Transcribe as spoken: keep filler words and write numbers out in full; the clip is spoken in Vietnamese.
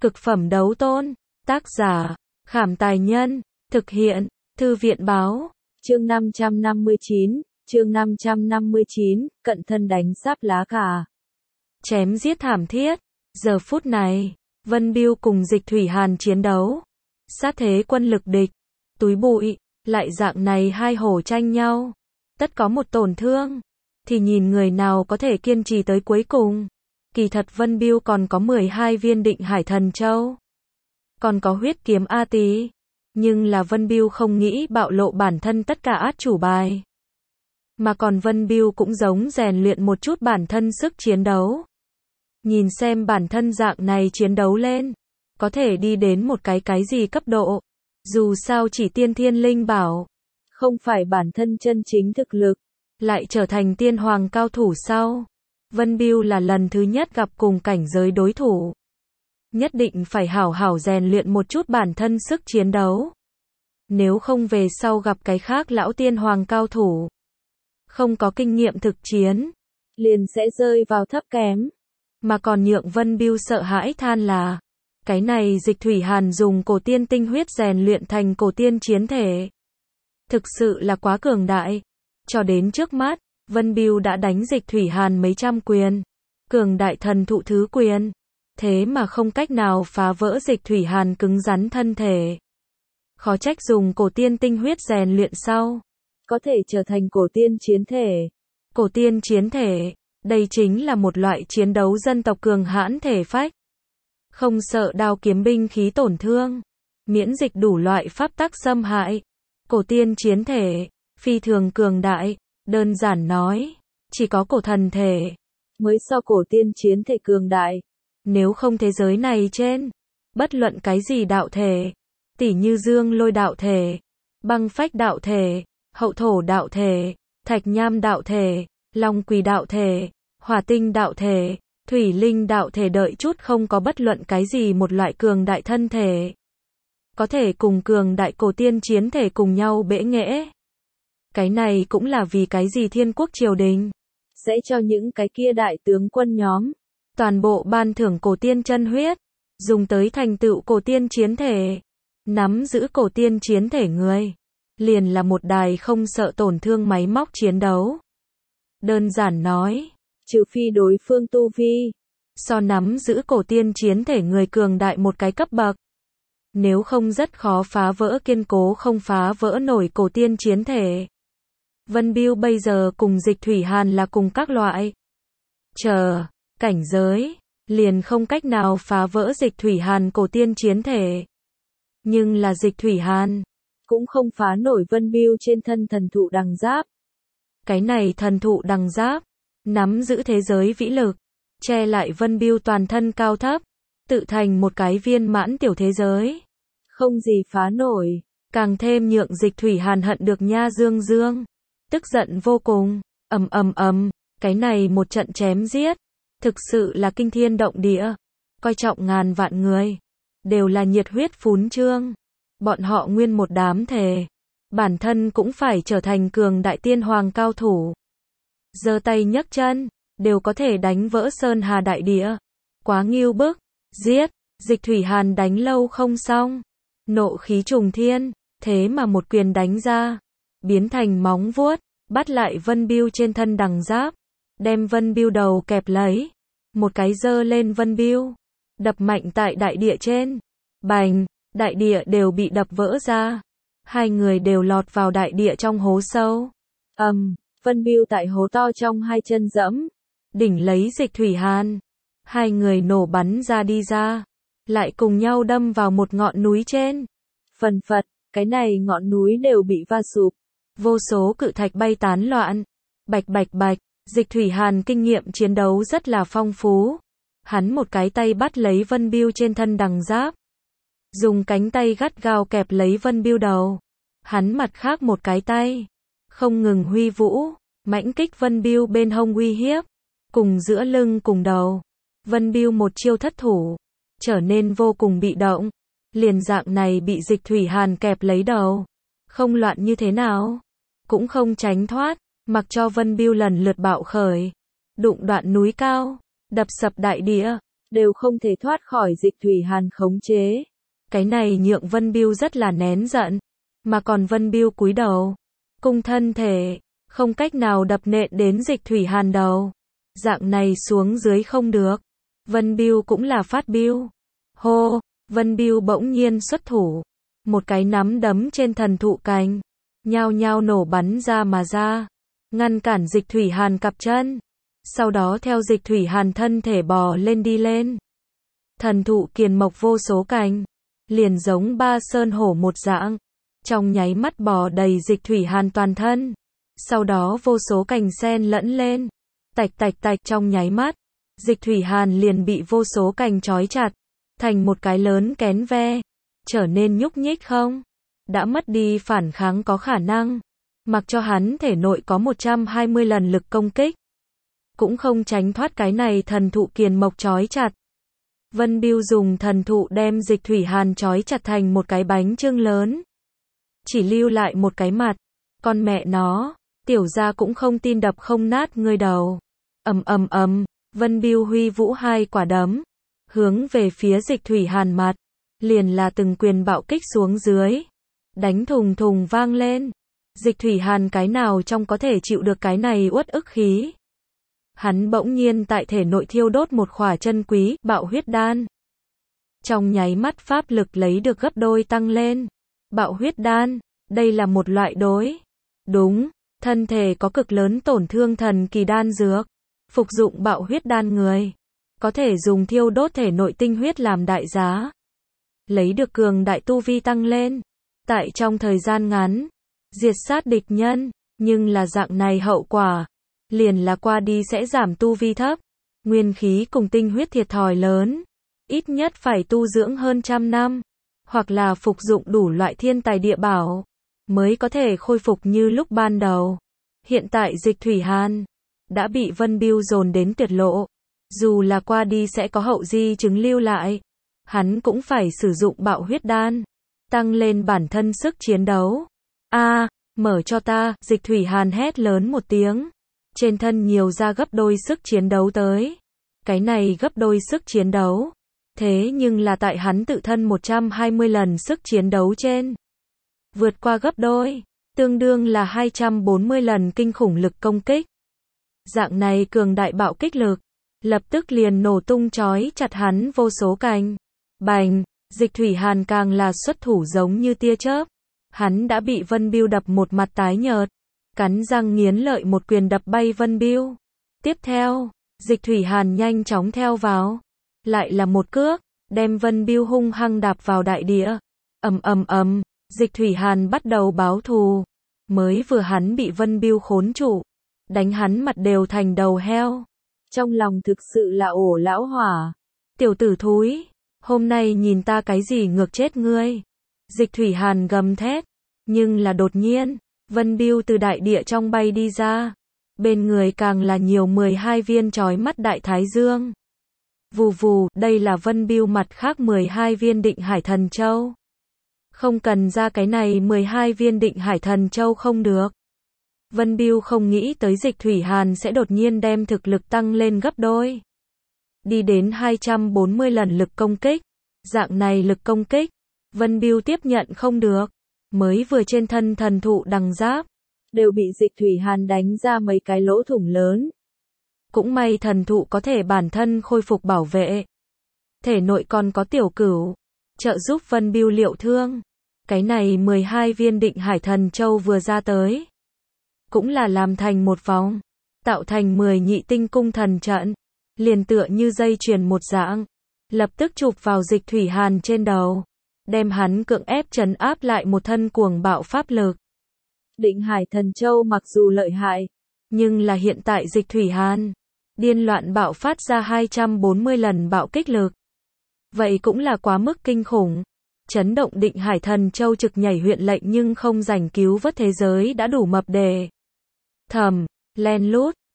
Cực phẩm đấu tôn. Tác giả, Khảm Tài Nhân. Thực hiện, Thư viện Báo. Chương năm trăm năm mươi chín, chương năm trăm năm mươi chín, cận thân đánh giáp lá cà. Chém giết thảm thiết. Giờ phút này, Vân Bưu cùng Dịch Thủy Hàn chiến đấu. Sát thế quân lực địch. Túi bụi, lại dạng này hai hổ tranh nhau. Tất có một tổn thương. Thì nhìn người nào có thể kiên trì tới cuối cùng. Kỳ thật Vân Bưu còn có mười hai viên định hải thần châu. Còn có huyết kiếm A Tý. Nhưng là Vân Bưu không nghĩ bạo lộ bản thân tất cả át chủ bài. Mà còn Vân Bưu cũng giống rèn luyện một chút bản thân sức chiến đấu. Nhìn xem bản thân dạng này chiến đấu lên. Có thể đi đến một cái cái gì cấp độ. Dù sao chỉ tiên thiên linh bảo. Không phải bản thân chân chính thực lực. Lại trở thành tiên hoàng cao thủ sau. Vân Bưu là lần thứ nhất gặp cùng cảnh giới đối thủ. Nhất định phải hảo hảo rèn luyện một chút bản thân sức chiến đấu. Nếu không về sau gặp cái khác lão tiên hoàng cao thủ. Không có kinh nghiệm thực chiến. Liền sẽ rơi vào thấp kém. Mà còn nhượng Vân Bưu sợ hãi than là. Cái này Dịch Thủy Hàn dùng cổ tiên tinh huyết rèn luyện thành cổ tiên chiến thể. Thực sự là quá cường đại. Cho đến trước mắt, Vân Bưu đã đánh Dịch Thủy Hàn mấy trăm quyền. Cường đại thần thụ thứ quyền. Thế mà không cách nào phá vỡ Dịch Thủy Hàn cứng rắn thân thể. Khó trách dùng cổ tiên tinh huyết rèn luyện sau. Có thể trở thành cổ tiên chiến thể. Cổ tiên chiến thể. Đây chính là một loại chiến đấu dân tộc cường hãn thể phách. Không sợ đao kiếm binh khí tổn thương. Miễn dịch đủ loại pháp tắc xâm hại. Cổ tiên chiến thể. Phi thường cường đại. Đơn giản nói. Chỉ có cổ thần thể. Mới so cổ tiên chiến thể cường đại. Nếu không thế giới này trên. Bất luận cái gì đạo thể. Tỉ như dương lôi đạo thể. Băng phách đạo thể. Hậu thổ đạo thể. Thạch nham đạo thể. Long quỳ đạo thể. Hỏa tinh đạo thể. Thủy linh đạo thể đợi chút không có bất luận cái gì một loại cường đại thân thể. Có thể cùng cường đại cổ tiên chiến thể cùng nhau bẽ nghễ. Cái này cũng là vì cái gì Thiên Quốc triều đình. Sẽ cho những cái kia đại tướng quân nhóm. Toàn bộ ban thưởng cổ tiên chân huyết. Dùng tới thành tựu cổ tiên chiến thể. Nắm giữ cổ tiên chiến thể người. Liền là một đài không sợ tổn thương máy móc chiến đấu. Đơn giản nói. Trừ phi đối phương tu vi. So nắm giữ cổ tiên chiến thể người cường đại một cái cấp bậc. Nếu không rất khó phá vỡ kiên cố không phá vỡ nổi cổ tiên chiến thể. Vân Bưu bây giờ cùng Dịch Thủy Hàn là cùng các loại. Chờ, cảnh giới, liền không cách nào phá vỡ Dịch Thủy Hàn cổ tiên chiến thể. Nhưng là Dịch Thủy Hàn, cũng không phá nổi Vân Bưu trên thân thần thụ đằng giáp. Cái này thần thụ đằng giáp, nắm giữ thế giới vĩ lực, che lại Vân Bưu toàn thân cao thấp, tự thành một cái viên mãn tiểu thế giới. Không gì phá nổi, càng thêm nhượng Dịch Thủy Hàn hận được nha dương dương. Tức giận vô cùng, ầm ầm ầm, cái này một trận chém giết, thực sự là kinh thiên động địa, coi trọng ngàn vạn người, đều là nhiệt huyết phún trương. Bọn họ nguyên một đám thề, bản thân cũng phải trở thành cường đại tiên hoàng cao thủ. Giơ tay nhấc chân, đều có thể đánh vỡ sơn hà đại địa. Quá nghiêu bức, giết, Dịch Thủy Hàn đánh lâu không xong. Nộ khí trùng thiên, thế mà một quyền đánh ra. Biến thành móng vuốt, bắt lại Vân Bưu trên thân đằng giáp, đem Vân Bưu đầu kẹp lấy, một cái giơ lên Vân Bưu, đập mạnh tại đại địa trên, bành, đại địa đều bị đập vỡ ra, hai người đều lọt vào đại địa trong hố sâu, ầm, um, Vân Bưu tại hố to trong hai chân dẫm, đỉnh lấy Dịch Thủy Hàn, hai người nổ bắn ra đi ra, lại cùng nhau đâm vào một ngọn núi trên, phần phật, cái này ngọn núi đều bị va sụp. Vô số cự thạch bay tán loạn. Bạch bạch bạch, Dịch Thủy Hàn kinh nghiệm chiến đấu rất là phong phú. Hắn một cái tay bắt lấy Vân Bưu trên thân đằng giáp. Dùng cánh tay gắt gao kẹp lấy Vân Bưu đầu. Hắn mặt khác một cái tay. Không ngừng huy vũ. Mãnh kích Vân Bưu bên hông uy hiếp. Cùng giữa lưng cùng đầu. Vân Bưu một chiêu thất thủ. Trở nên vô cùng bị động. Liền dạng này bị Dịch Thủy Hàn kẹp lấy đầu. Không loạn như thế nào, cũng không tránh thoát, mặc cho Vân Bưu lần lượt bạo khởi, đụng đoạn núi cao, đập sập đại địa, đều không thể thoát khỏi Dịch Thủy Hàn khống chế. Cái này nhượng Vân Bưu rất là nén giận, mà còn Vân Bưu cúi đầu, cung thân thể, không cách nào đập nện đến Dịch Thủy Hàn đầu. Dạng này xuống dưới không được. Vân Bưu cũng là phát bưu. Hô, Vân Bưu bỗng nhiên xuất thủ, một cái nắm đấm trên thần thụ cành, nhao nhao nổ bắn ra mà ra, ngăn cản Dịch Thủy Hàn cặp chân. Sau đó theo Dịch Thủy Hàn thân thể bò lên đi lên. Thần thụ kiền mộc vô số cành, liền giống ba sơn hổ một dạng, trong nháy mắt bò đầy Dịch Thủy Hàn toàn thân. Sau đó vô số cành sen lẫn lên, tạch tạch tạch trong nháy mắt, Dịch Thủy Hàn liền bị vô số cành trói chặt, thành một cái lớn kén ve, trở nên nhúc nhích không, đã mất đi phản kháng có khả năng, mặc cho hắn thể nội có một trăm hai mươi lần lực công kích, cũng không tránh thoát cái này thần thụ kiền mộc trói chặt. Vân Bưu dùng thần thụ đem Dịch Thủy Hàn trói chặt thành một cái bánh chưng lớn, chỉ lưu lại một cái mặt, con mẹ nó, tiểu gia cũng không tin đập không nát ngươi đầu. Ầm ầm ầm, Vân Bưu huy vũ hai quả đấm, hướng về phía Dịch Thủy Hàn mặt, liền là từng quyền bạo kích xuống dưới, đánh thùng thùng vang lên. Dịch Thủy Hàn cái nào trong có thể chịu được cái này uất ức khí. Hắn bỗng nhiên tại thể nội thiêu đốt một khỏa chân quý, bạo huyết đan. Trong nháy mắt pháp lực lấy được gấp đôi tăng lên. Bạo huyết đan, đây là một loại đối. Đúng, thân thể có cực lớn tổn thương thần kỳ đan dược. Phục dụng bạo huyết đan người, có thể dùng thiêu đốt thể nội tinh huyết làm đại giá. Lấy được cường đại tu vi tăng lên. Tại trong thời gian ngắn, diệt sát địch nhân, nhưng là dạng này hậu quả. Liền là qua đi sẽ giảm tu vi thấp, nguyên khí cùng tinh huyết thiệt thòi lớn, ít nhất phải tu dưỡng hơn trăm năm, hoặc là phục dụng đủ loại thiên tài địa bảo, mới có thể khôi phục như lúc ban đầu. Hiện tại Dịch Thủy Hàn đã bị Vân Bưu dồn đến tuyệt lộ, dù là qua đi sẽ có hậu di chứng lưu lại, hắn cũng phải sử dụng bạo huyết đan, tăng lên bản thân sức chiến đấu. A, mở cho ta, Dịch Thủy Hàn hét lớn một tiếng. Trên thân nhiều ra gấp đôi sức chiến đấu tới. Cái này gấp đôi sức chiến đấu. Thế nhưng là tại hắn tự thân một trăm hai mươi lần sức chiến đấu trên. Vượt qua gấp đôi. Tương đương là hai trăm bốn mươi lần kinh khủng lực công kích. Dạng này cường đại bạo kích lực. Lập tức liền nổ tung trói chặt hắn vô số cành. Bành, Dịch Thủy Hàn càng là xuất thủ giống như tia chớp. Hắn đã bị Vân Bưu đập một mặt tái nhợt. Cắn răng nghiến lợi một quyền đập bay Vân Bưu. Tiếp theo, Dịch Thủy Hàn nhanh chóng theo vào. Lại là một cước, đem Vân Bưu hung hăng đạp vào đại địa. Ầm ầm ầm, Dịch Thủy Hàn bắt đầu báo thù. Mới vừa hắn bị Vân Bưu khốn trụ, đánh hắn mặt đều thành đầu heo. Trong lòng thực sự là ổ lão hỏa. Tiểu tử thúi, hôm nay nhìn ta cái gì ngược chết ngươi. Dịch Thủy Hàn gầm thét, nhưng là đột nhiên, Vân Bưu từ đại địa trong bay đi ra, bên người càng là nhiều mười hai viên chói mắt đại thái dương. Vù vù, đây là Vân Bưu mặt khác mười hai viên định hải thần châu. Không cần ra cái này mười hai viên định hải thần châu không được. Vân Bưu không nghĩ tới Dịch Thủy Hàn sẽ đột nhiên đem thực lực tăng lên gấp đôi. Đi đến hai trăm bốn mươi lần lực công kích. Dạng này lực công kích, Vân Bưu tiếp nhận không được. Mới vừa trên thân thần thụ đằng giáp, đều bị Dịch Thủy Hàn đánh ra mấy cái lỗ thủng lớn. Cũng may thần thụ có thể bản thân khôi phục bảo vệ. Thể nội còn có tiểu cửu, trợ giúp Vân Bưu liệu thương. Cái này mười hai viên định hải thần châu vừa ra tới, cũng là làm thành một vòng, tạo thành mười nhị tinh cung thần trận, liền tựa như dây chuyền một dạng, lập tức chụp vào Dịch Thủy Hàn trên đầu. Đem hắn cưỡng ép trấn áp lại một thân cuồng bạo pháp lực. Định hải thần châu mặc dù lợi hại, nhưng là hiện tại Dịch Thủy Hàn điên loạn bạo phát ra hai trăm bốn mươi lần bạo kích lực. Vậy cũng là quá mức kinh khủng. Chấn động định hải thần châu trực nhảy huyện lệnh nhưng không giành cứu vớt thế giới đã đủ mập đề. Thầm, len lút,